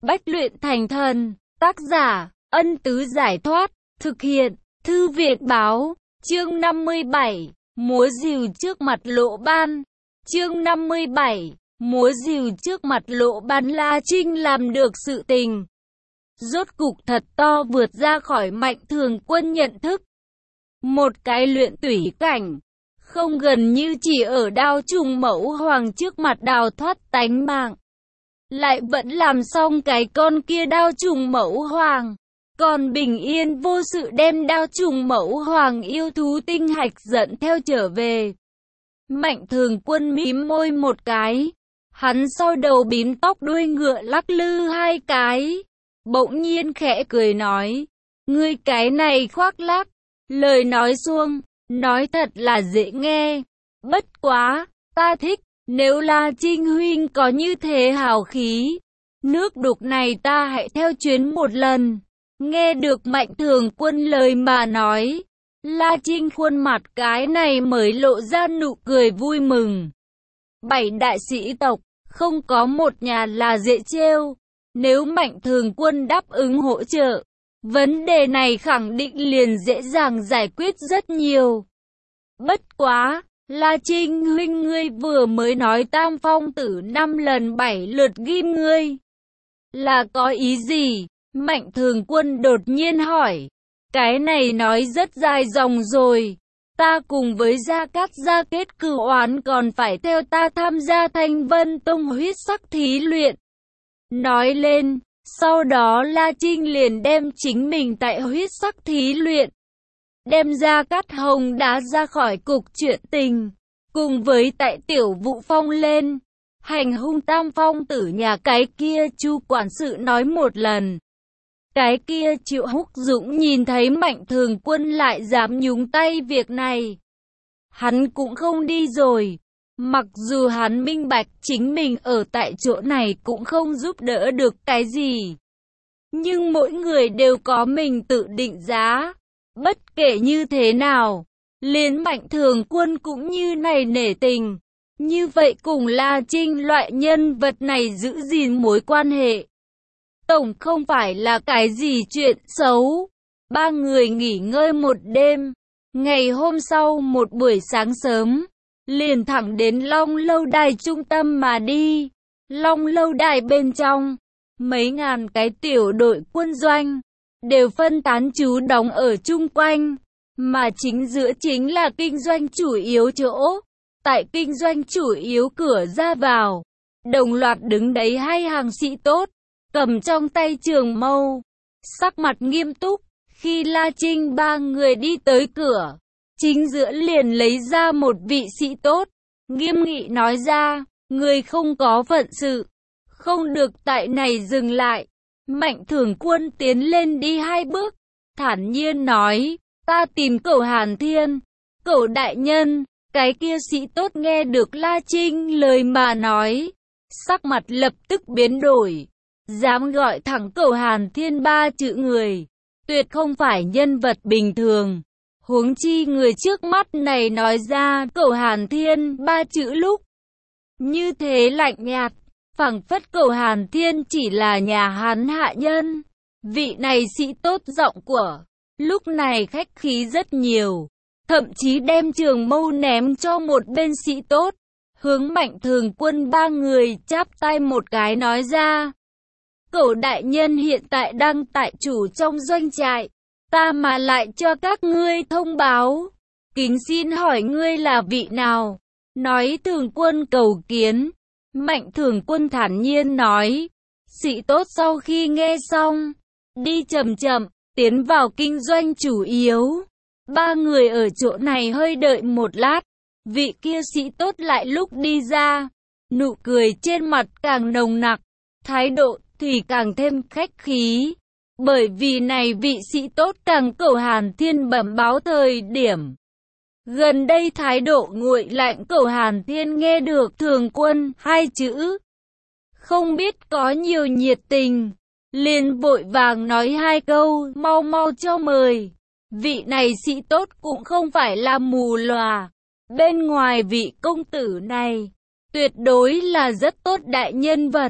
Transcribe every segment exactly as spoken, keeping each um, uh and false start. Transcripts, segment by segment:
Bách luyện thành thần. Tác giả, Ân Tứ Giải Thoát. Thực hiện, Thư Việt Báo. Chương năm mươi bảy. Múa rìu trước mặt Lộ Ban. Chương năm mươi bảy. Múa rìu trước mặt Lộ Ban. La Trinh làm được sự tình rốt cục thật to, vượt ra khỏi Mạnh Thường Quân nhận thức. Một cái luyện tủy cảnh, không gần như chỉ ở Đao Trùng Mẫu Hoàng trước mặt đào thoát tánh mạng, lại vẫn làm xong cái con kia Đao Trùng Mẫu Hoàng, còn bình yên vô sự đem Đao Trùng Mẫu Hoàng yêu thú tinh hạch dẫn theo trở về. Mạnh Thường Quân mím môi một cái, hắn sau đầu bím tóc đuôi ngựa lắc lư hai cái, bỗng nhiên khẽ cười nói, ngươi cái này khoác lác, lời nói suông, nói thật là dễ nghe, bất quá, ta thích, nếu là Trinh huynh có như thế hào khí, nước đục này ta hãy theo chuyến một lần. Nghe được Mạnh Thường Quân lời mà nói, La Trinh khuôn mặt cái này mới lộ ra nụ cười vui mừng. Bảy đại sĩ tộc, không có một nhà là dễ trêu. Nếu Mạnh Thường Quân đáp ứng hỗ trợ, vấn đề này khẳng định liền dễ dàng giải quyết rất nhiều. Bất quá, La Trinh huynh, ngươi vừa mới nói Tam Phong Tử năm lần bảy lượt ghim ngươi, là có ý gì? Mạnh Thường Quân đột nhiên hỏi. Cái này nói rất dài dòng rồi. Ta cùng với Gia Cát Gia kết cửu oán, còn phải theo ta tham gia Thanh Vân Tông huyết sắc thí luyện. Nói lên, sau đó La Trinh liền đem chính mình tại huyết sắc thí luyện, đem Gia Cát Hồng đá ra khỏi cục chuyện tình, cùng với tại Tiểu Vũ Phong lên, hành hung Tam Phong Tử nhà cái kia Chu quản sự nói một lần. Cái kia Triệu Húc Dũng nhìn thấy Mạnh Thường Quân lại dám nhúng tay việc này, hắn cũng không đi rồi. Mặc dù hắn minh bạch chính mình ở tại chỗ này cũng không giúp đỡ được cái gì, nhưng mỗi người đều có mình tự định giá. Bất kể như thế nào, liền Mạnh Thường Quân cũng như này nể tình, như vậy cùng La Trinh loại nhân vật này giữ gìn mối quan hệ, tổng không phải là cái gì chuyện xấu. Ba người nghỉ ngơi một đêm, ngày hôm sau một buổi sáng sớm, liền thẳng đến Long Lâu Đài trung tâm mà đi. Long Lâu Đài bên trong, mấy ngàn cái tiểu đội quân doanh, đều phân tán trú đóng ở chung quanh, mà chính giữa chính là kinh doanh chủ yếu chỗ. Tại kinh doanh chủ yếu cửa ra vào, đồng loạt đứng đấy hai hàng sĩ tốt, cầm trong tay trường mâu, sắc mặt nghiêm túc. Khi La Trinh ba người đi tới cửa, chính giữa liền lấy ra một vị sĩ tốt, nghiêm nghị nói ra, người không có phận sự, không được tại này dừng lại. Mạnh Thường Quân tiến lên đi hai bước, thản nhiên nói, ta tìm Cẩu Hàn Thiên. Cẩu đại nhân. Cái kia sĩ tốt nghe được La Trinh lời mà nói, sắc mặt lập tức biến đổi, dám gọi thẳng Cẩu Hàn Thiên ba chữ người, tuyệt không phải nhân vật bình thường. Huống chi người trước mắt này nói ra Cẩu Hàn Thiên ba chữ lúc, như thế lạnh nhạt, phảng phất Cẩu Hàn Thiên chỉ là nhà hắn hạ nhân. Vị này sĩ tốt giọng của lúc này khách khí rất nhiều, thậm chí đem trường mâu ném cho một bên sĩ tốt, hướng Mạnh Thường Quân ba người chắp tay một cái nói ra, Cẩu đại nhân hiện tại đang tại chủ trong doanh trại, ta mà lại cho các ngươi thông báo, kính xin hỏi ngươi là vị nào? Nói Thường Quân cầu kiến. Mạnh Thường Quân thản nhiên nói. Sĩ tốt sau khi nghe xong, đi chậm chậm, tiến vào kinh doanh chủ yếu. Ba người ở chỗ này hơi đợi một lát, vị kia sĩ tốt lại lúc đi ra, nụ cười trên mặt càng nồng nặc, thái độ thì càng thêm khách khí. Bởi vì này vị sĩ tốt càng Cẩu Hàn Thiên bẩm báo thời điểm gần đây thái độ nguội lạnh. Cẩu Hàn Thiên nghe được Thường Quân hai chữ, không biết có nhiều nhiệt tình, liền vội vàng nói hai câu, mau mau cho mời. Vị này sĩ tốt cũng không phải là mù lòa, bên ngoài vị công tử này tuyệt đối là rất tốt đại nhân vật.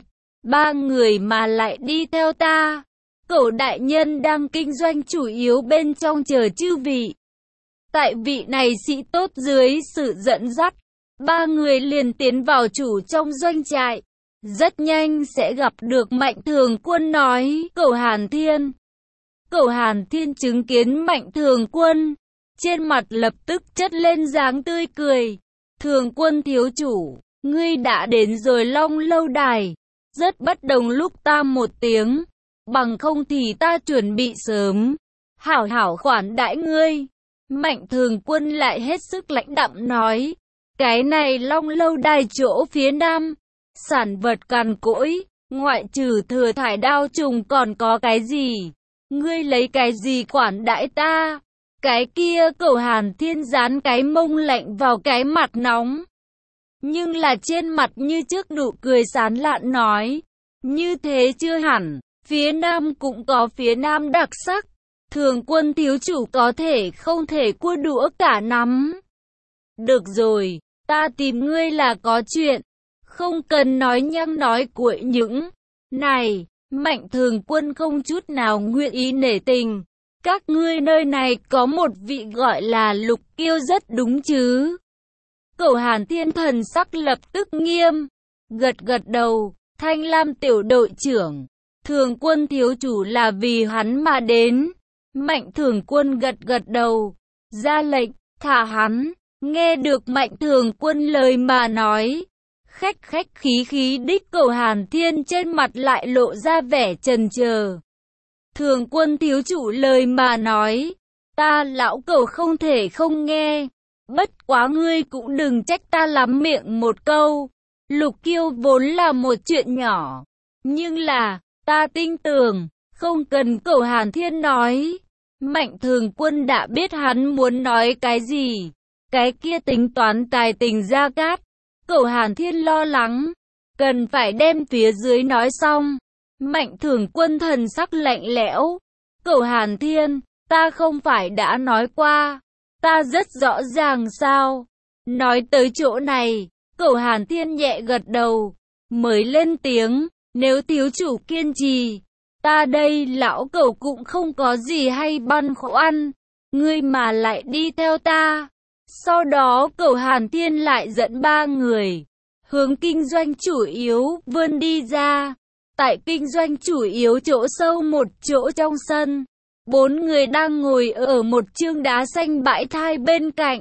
ba người mà lại đi theo ta. Cẩu đại nhân đang kinh doanh chủ yếu bên trong chờ chư vị. Tại vị này sĩ tốt dưới sự dẫn dắt, ba người liền tiến vào chủ trong doanh trại. Rất nhanh sẽ gặp được Mạnh Thường Quân nói, Cẩu Hàn Thiên. Cẩu Hàn Thiên chứng kiến Mạnh Thường Quân, trên mặt lập tức chất lên dáng tươi cười. Thường Quân thiếu chủ, ngươi đã đến rồi Long Lâu Đài. Rất bất đồng lúc ta một tiếng, bằng không thì ta chuẩn bị sớm, hảo hảo khoản đãi ngươi. Mạnh Thường Quân lại hết sức lãnh đạm nói, cái này Long Lâu Đài chỗ phía nam, sản vật cằn cỗi, ngoại trừ thừa thải đao trùng còn có cái gì? Ngươi lấy cái gì quản đãi ta? Cái kia Cẩu Hàn Thiên dán cái mông lạnh vào cái mặt nóng. Nhưng là trên mặt như trước nụ cười sán lạn nói, như thế chưa hẳn, phía nam cũng có phía nam đặc sắc. Thường Quân thiếu chủ có thể không thể cua đũa cả nắm. Được rồi, ta tìm ngươi là có chuyện, không cần nói nhăng nói cuội những. Này, Mạnh Thường Quân không chút nào nguyện ý nể tình. Các ngươi nơi này có một vị gọi là Lục Kiêu rất đúng chứ? Cẩu Hàn Thiên thần sắc lập tức nghiêm, gật gật đầu, Thanh Lam tiểu đội trưởng, Thường Quân thiếu chủ là vì hắn mà đến. Mạnh Thường Quân gật gật đầu, ra lệnh, thả hắn. Nghe được Mạnh Thường Quân lời mà nói, khách khách khí khí đích Cẩu Hàn Thiên trên mặt lại lộ ra vẻ chần chờ. Thường Quân thiếu chủ lời mà nói, ta lão Cẩu không thể không nghe. Bất quá ngươi cũng đừng trách ta lắm miệng một câu. Lục Kiêu vốn là một chuyện nhỏ, nhưng là, ta tin tưởng, không cần Cẩu Hàn Thiên nói. Mạnh Thường Quân đã biết hắn muốn nói cái gì. Cái kia tính toán tài tình Gia Cát. Cẩu Hàn Thiên lo lắng, cần phải đem phía dưới nói xong. Mạnh Thường Quân thần sắc lạnh lẽo. Cẩu Hàn Thiên, ta không phải đã nói qua, ta rất rõ ràng sao? Nói tới chỗ này, Cẩu Hàn Thiên nhẹ gật đầu, mới lên tiếng, nếu thiếu chủ kiên trì, ta đây lão Cẩu cũng không có gì hay băn khoăn, ngươi mà lại đi theo ta. Sau đó Cẩu Hàn Thiên lại dẫn ba người hướng kinh doanh chủ yếu vươn đi ra. Tại kinh doanh chủ yếu chỗ sâu một chỗ trong sân, bốn người đang ngồi ở một chương đá xanh bãi thai bên cạnh.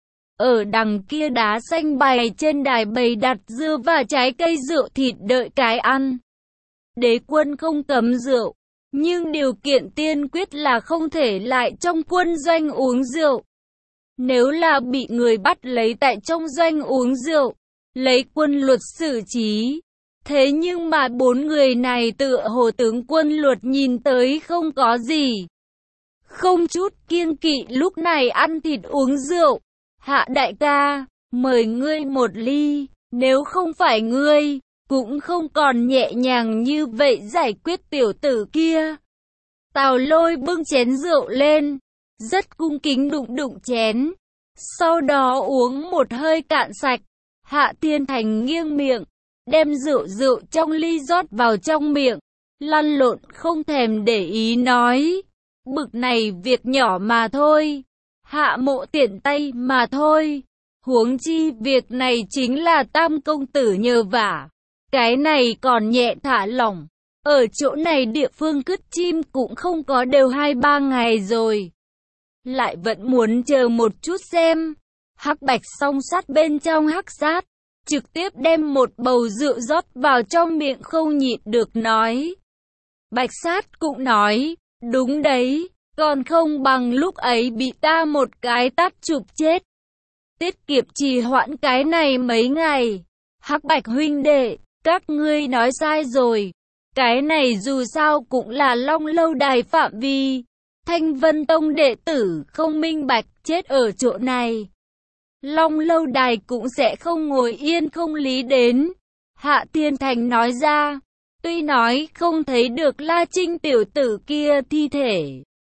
Ở đằng kia đá xanh bày trên đài bày đặt dưa và trái cây rượu thịt đợi cái ăn. Đế quân không cấm rượu, nhưng điều kiện tiên quyết là không thể lại trong quân doanh uống rượu. Nếu là bị người bắt lấy tại trong doanh uống rượu, lấy quân luật xử trí. Thế nhưng mà bốn người này tựa hồ tướng quân luật nhìn tới không có gì. Không chút kiêng kỵ lúc này ăn thịt uống rượu. Hạ đại ca, mời ngươi một ly, nếu không phải ngươi, cũng không còn nhẹ nhàng như vậy giải quyết tiểu tử kia. Tào Lôi bưng chén rượu lên, rất cung kính đụng đụng chén, sau đó uống một hơi cạn sạch. Hạ Thiên Thành nghiêng miệng, đem rượu rượu trong ly rót vào trong miệng, lăn lộn không thèm để ý nói, bực này việc nhỏ mà thôi, Hạ mộ tiện tay mà thôi, huống chi việc này chính là Tam công tử nhờ vả, cái này còn nhẹ thả lỏng, ở chỗ này địa phương cứt chim cũng không có đều hai ba ngày rồi, lại vẫn muốn chờ một chút xem. Hắc Bạch song sát bên trong hắc sát, trực tiếp đem một bầu rượu rót vào trong miệng không nhịn được nói. Bạch sát cũng nói, đúng đấy, còn không bằng lúc ấy bị ta một cái tát chụp chết. Tiết kiệm trì hoãn cái này mấy ngày. Hắc Bạch huynh đệ, các ngươi nói sai rồi. Cái này dù sao cũng là Long Lâu Đài phạm vi. Thanh Vân Tông đệ tử không minh bạch chết ở chỗ này. Long Lâu Đài cũng sẽ không ngồi yên không lý đến. Hạ Thiên Thành nói ra, tuy nói không thấy được La Trinh tiểu tử kia thi thể,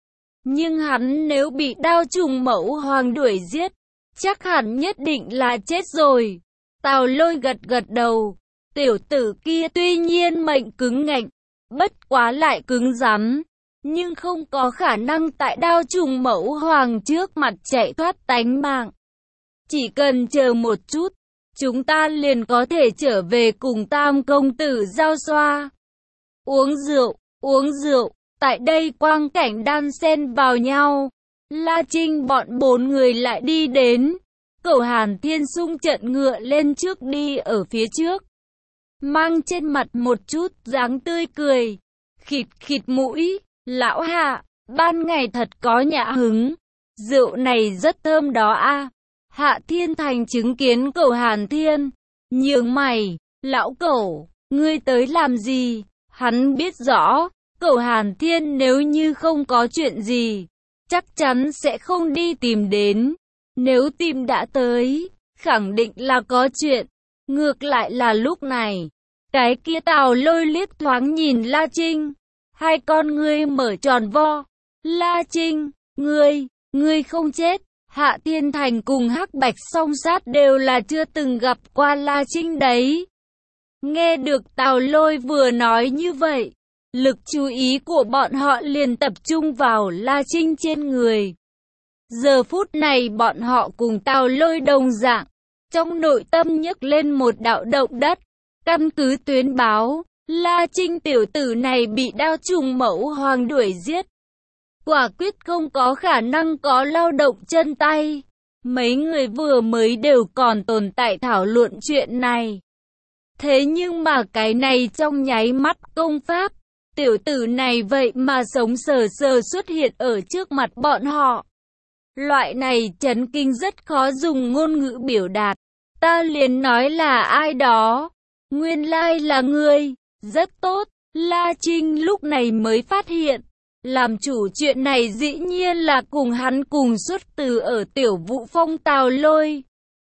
nhưng hắn nếu bị đao trùng mẫu hoàng đuổi giết, chắc hẳn nhất định là chết rồi. Tào Lôi gật gật đầu, Tiểu tử kia tuy nhiên mệnh cứng ngạnh, bất quá lại cứng rắn, nhưng không có khả năng tại đao trùng mẫu hoàng trước mặt chạy thoát tánh mạng. Chỉ cần chờ một chút, chúng ta liền có thể trở về cùng Tam công tử giao xoa. Uống rượu, uống rượu, tại đây quang cảnh đan xen vào nhau. La Trinh bọn bốn người lại đi đến. Cẩu Hàn Thiên xung trận ngựa lên trước đi ở phía trước, mang trên mặt một chút dáng tươi cười, khịt khịt mũi. Lão Hạ, ban ngày thật có nhã hứng, rượu này rất thơm đó a. Hạ Thiên Thành chứng kiến Cẩu Hàn Thiên, nhướng mày, lão Cẩu, ngươi tới làm gì? Hắn biết rõ, Cẩu Hàn Thiên nếu như không có chuyện gì, chắc chắn sẽ không đi tìm đến. Nếu tìm đã tới, khẳng định là có chuyện. Ngược lại là lúc này, cái kia Tào Lôi liếc thoáng nhìn La Trinh, hai con ngươi mở tròn vo. La Trinh, ngươi, ngươi không chết. Hạ Thiên Thành cùng Hắc Bạch Song Sát đều là chưa từng gặp qua La Trinh đấy. Nghe được Tào Lôi vừa nói như vậy, lực chú ý của bọn họ liền tập trung vào La Trinh trên người. Giờ phút này bọn họ cùng Tào Lôi đồng dạng, trong nội tâm nhấc lên một đạo động đất. Căn cứ tuyến báo, La Trinh tiểu tử này bị đao trùng mẫu hoàng đuổi giết. Quả quyết không có khả năng có lao động chân tay. Mấy người vừa mới đều còn tồn tại thảo luận chuyện này. Thế nhưng mà cái này trong nháy mắt công pháp, tiểu tử này vậy mà sống sờ sờ xuất hiện ở trước mặt bọn họ. Loại này chấn kinh rất khó dùng ngôn ngữ biểu đạt. Ta liền nói là ai đó. Nguyên lai là ngươi. Rất tốt. La Trinh lúc này mới phát hiện. Làm chủ chuyện này dĩ nhiên là cùng hắn cùng xuất từ ở Tiểu Vũ Phong Tào Lôi.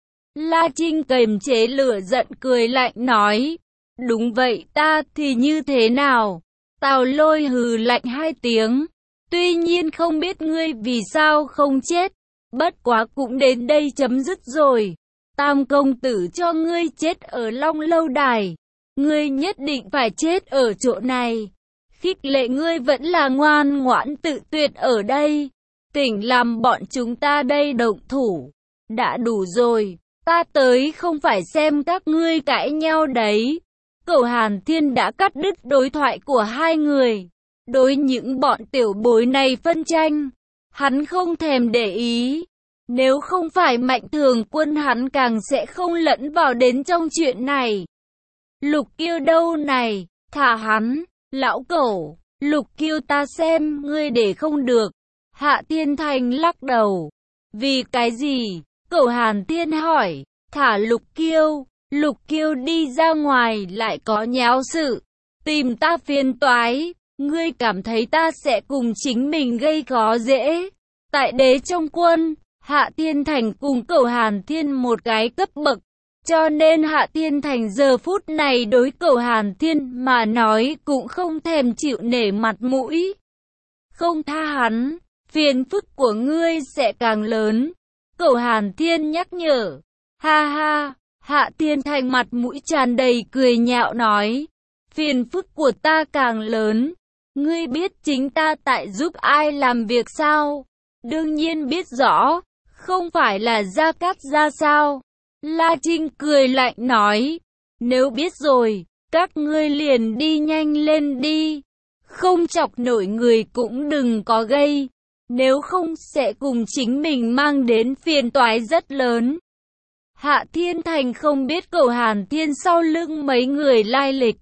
La Trinh kềm chế lửa giận cười lạnh nói. Đúng vậy, ta thì như thế nào? Tào Lôi hừ lạnh hai tiếng. Tuy nhiên không biết ngươi vì sao không chết. Bất quá cũng đến đây chấm dứt rồi. Tam công tử cho ngươi chết ở Long Lâu Đài. Ngươi nhất định phải chết ở chỗ này. Khích lệ ngươi vẫn là ngoan ngoãn tự tuyệt ở đây. Tỉnh làm bọn chúng ta đây động thủ. Đã đủ rồi. Ta tới không phải xem các ngươi cãi nhau đấy. Cẩu Hàn Thiên đã cắt đứt đối thoại của hai người. Đối những bọn tiểu bối này phân tranh, hắn không thèm để ý. Nếu không phải Mạnh Thường Quân hắn càng sẽ không lẫn vào đến trong chuyện này. Lục Kiêu đâu này, thả hắn, lão cẩu, Lục Kiêu ta xem ngươi để không được. Hạ Thiên Thành lắc đầu. Vì cái gì? Cẩu Hàn Thiên hỏi. Thả Lục Kiêu, Lục Kiêu đi ra ngoài lại có nháo sự, tìm ta phiền toái. Ngươi cảm thấy ta sẽ cùng chính mình gây khó dễ? Tại đế trong quân, Hạ Thiên Thành cùng Cẩu Hàn Thiên một cái cấp bậc, cho nên Hạ Thiên Thành giờ phút này đối Cẩu Hàn Thiên mà nói cũng không thèm chịu nể mặt mũi. Không tha hắn, phiền phức của ngươi sẽ càng lớn. Cẩu Hàn Thiên nhắc nhở. Ha ha, Hạ Thiên Thành mặt mũi tràn đầy cười nhạo nói. Phiền phức của ta càng lớn. Ngươi biết chính ta tại giúp ai làm việc sao? Đương nhiên biết rõ, không phải là Gia Cát Gia sao? La Trinh cười lạnh nói. Nếu biết rồi, các ngươi liền đi nhanh lên đi. Không chọc nổi người cũng đừng có gây. Nếu không sẽ cùng chính mình mang đến phiền toái rất lớn. Hạ Thiên Thành không biết Cẩu Hàn Thiên sau lưng mấy người lai lịch.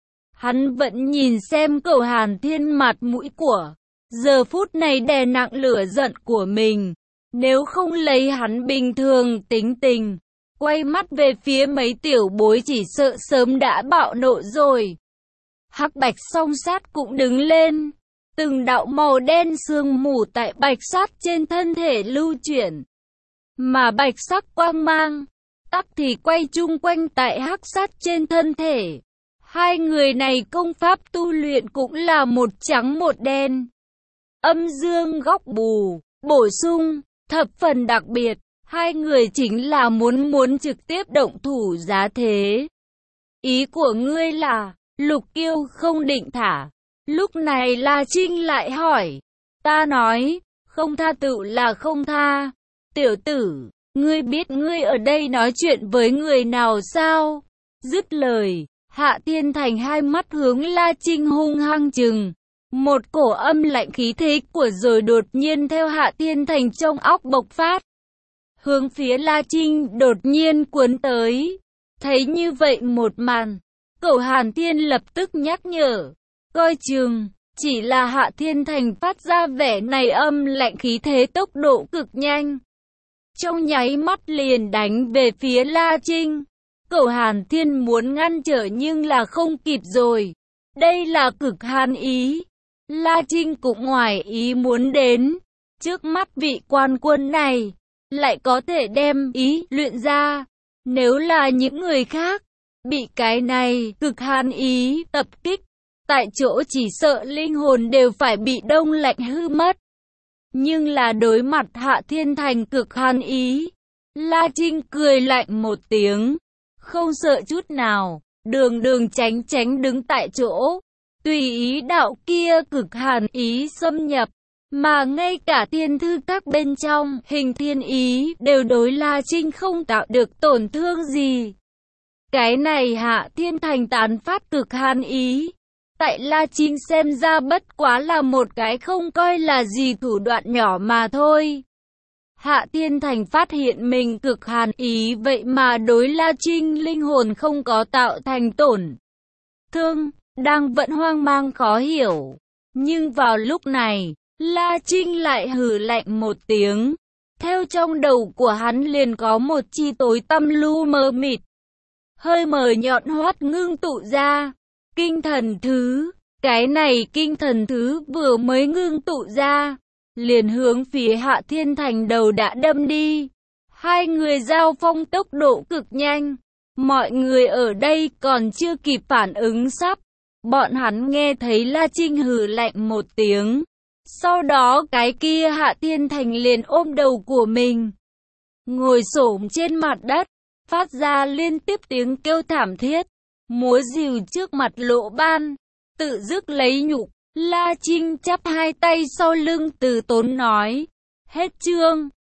Hắn vẫn nhìn xem Cẩu Hàn Thiên mặt mũi của, giờ phút này đè nặng lửa giận của mình. Nếu không lấy hắn bình thường tính tình, quay mắt về phía mấy tiểu bối chỉ sợ sớm đã bạo nộ rồi. Hắc Bạch Song Sát cũng đứng lên. Từng đạo màu đen sương mù tại bạch sát trên thân thể lưu chuyển. Mà bạch sắc quang mang, tắc thì quay chung quanh tại hắc sát trên thân thể. Hai người này công pháp tu luyện cũng là một trắng một đen. Âm dương góc bù, bổ sung, thập phần đặc biệt. Hai người chính là muốn muốn trực tiếp động thủ giá thế. Ý của ngươi là, Lục Kiêu không định thả. Lúc này La Trinh lại hỏi. Ta nói, không tha tựu là không tha. Tiểu tử, ngươi biết ngươi ở đây nói chuyện với người nào sao? Dứt lời, Hạ Thiên Thành hai mắt hướng La Trinh hung hăng chừng. Một cổ âm lạnh khí thế của rồi đột nhiên theo Hạ Thiên Thành trong óc bộc phát. Hướng phía La Trinh đột nhiên cuốn tới. Thấy như vậy một màn, Cẩu Hàn Thiên lập tức nhắc nhở. Coi chừng, chỉ là Hạ Thiên Thành phát ra vẻ này âm lạnh khí thế tốc độ cực nhanh. Trong nháy mắt liền đánh về phía La Trinh. Cẩu Hàn Thiên muốn ngăn trở nhưng là không kịp rồi. Đây là cực hàn ý. La Trinh cũng ngoài ý muốn đến. Trước mắt vị quan quân này, lại có thể đem ý luyện ra. Nếu là những người khác, bị cái này cực hàn ý tập kích, tại chỗ chỉ sợ linh hồn đều phải bị đông lạnh hư mất. Nhưng là đối mặt Hạ Thiên Thành cực hàn ý, La Trinh cười lạnh một tiếng, không sợ chút nào, đường đường tránh tránh đứng tại chỗ, tùy ý đạo kia cực hàn ý xâm nhập, mà ngay cả thiên thư các bên trong hình thiên ý đều đối La Trinh không tạo được tổn thương gì. Cái này Hạ Thiên Thành tán phát cực hàn ý, tại La Trinh xem ra bất quá là một cái không coi là gì thủ đoạn nhỏ mà thôi. Hạ Thiên Thành phát hiện mình cực hàn ý vậy mà đối La Trinh linh hồn không có tạo thành tổn thương, đang vẫn hoang mang khó hiểu. Nhưng vào lúc này, La Trinh lại hừ lạnh một tiếng. Theo trong đầu của hắn liền có một chi tối tăm lu mờ mịt, hơi mờ nhọn hoắt ngưng tụ ra. Kinh thần thứ, cái này kinh thần thứ vừa mới ngưng tụ ra, liền hướng phía Hạ Thiên Thành đầu đã đâm đi. Hai người giao phong tốc độ cực nhanh. Mọi người ở đây còn chưa kịp phản ứng sắp. Bọn hắn nghe thấy La Trinh hừ lạnh một tiếng. Sau đó cái kia Hạ Thiên Thành liền ôm đầu của mình, ngồi xổm trên mặt đất, phát ra liên tiếp tiếng kêu thảm thiết, múa rìu trước mặt Lộ Ban, tự dứt lấy nhục. La Trinh chắp hai tay sau lưng từ tốn nói, hết chương.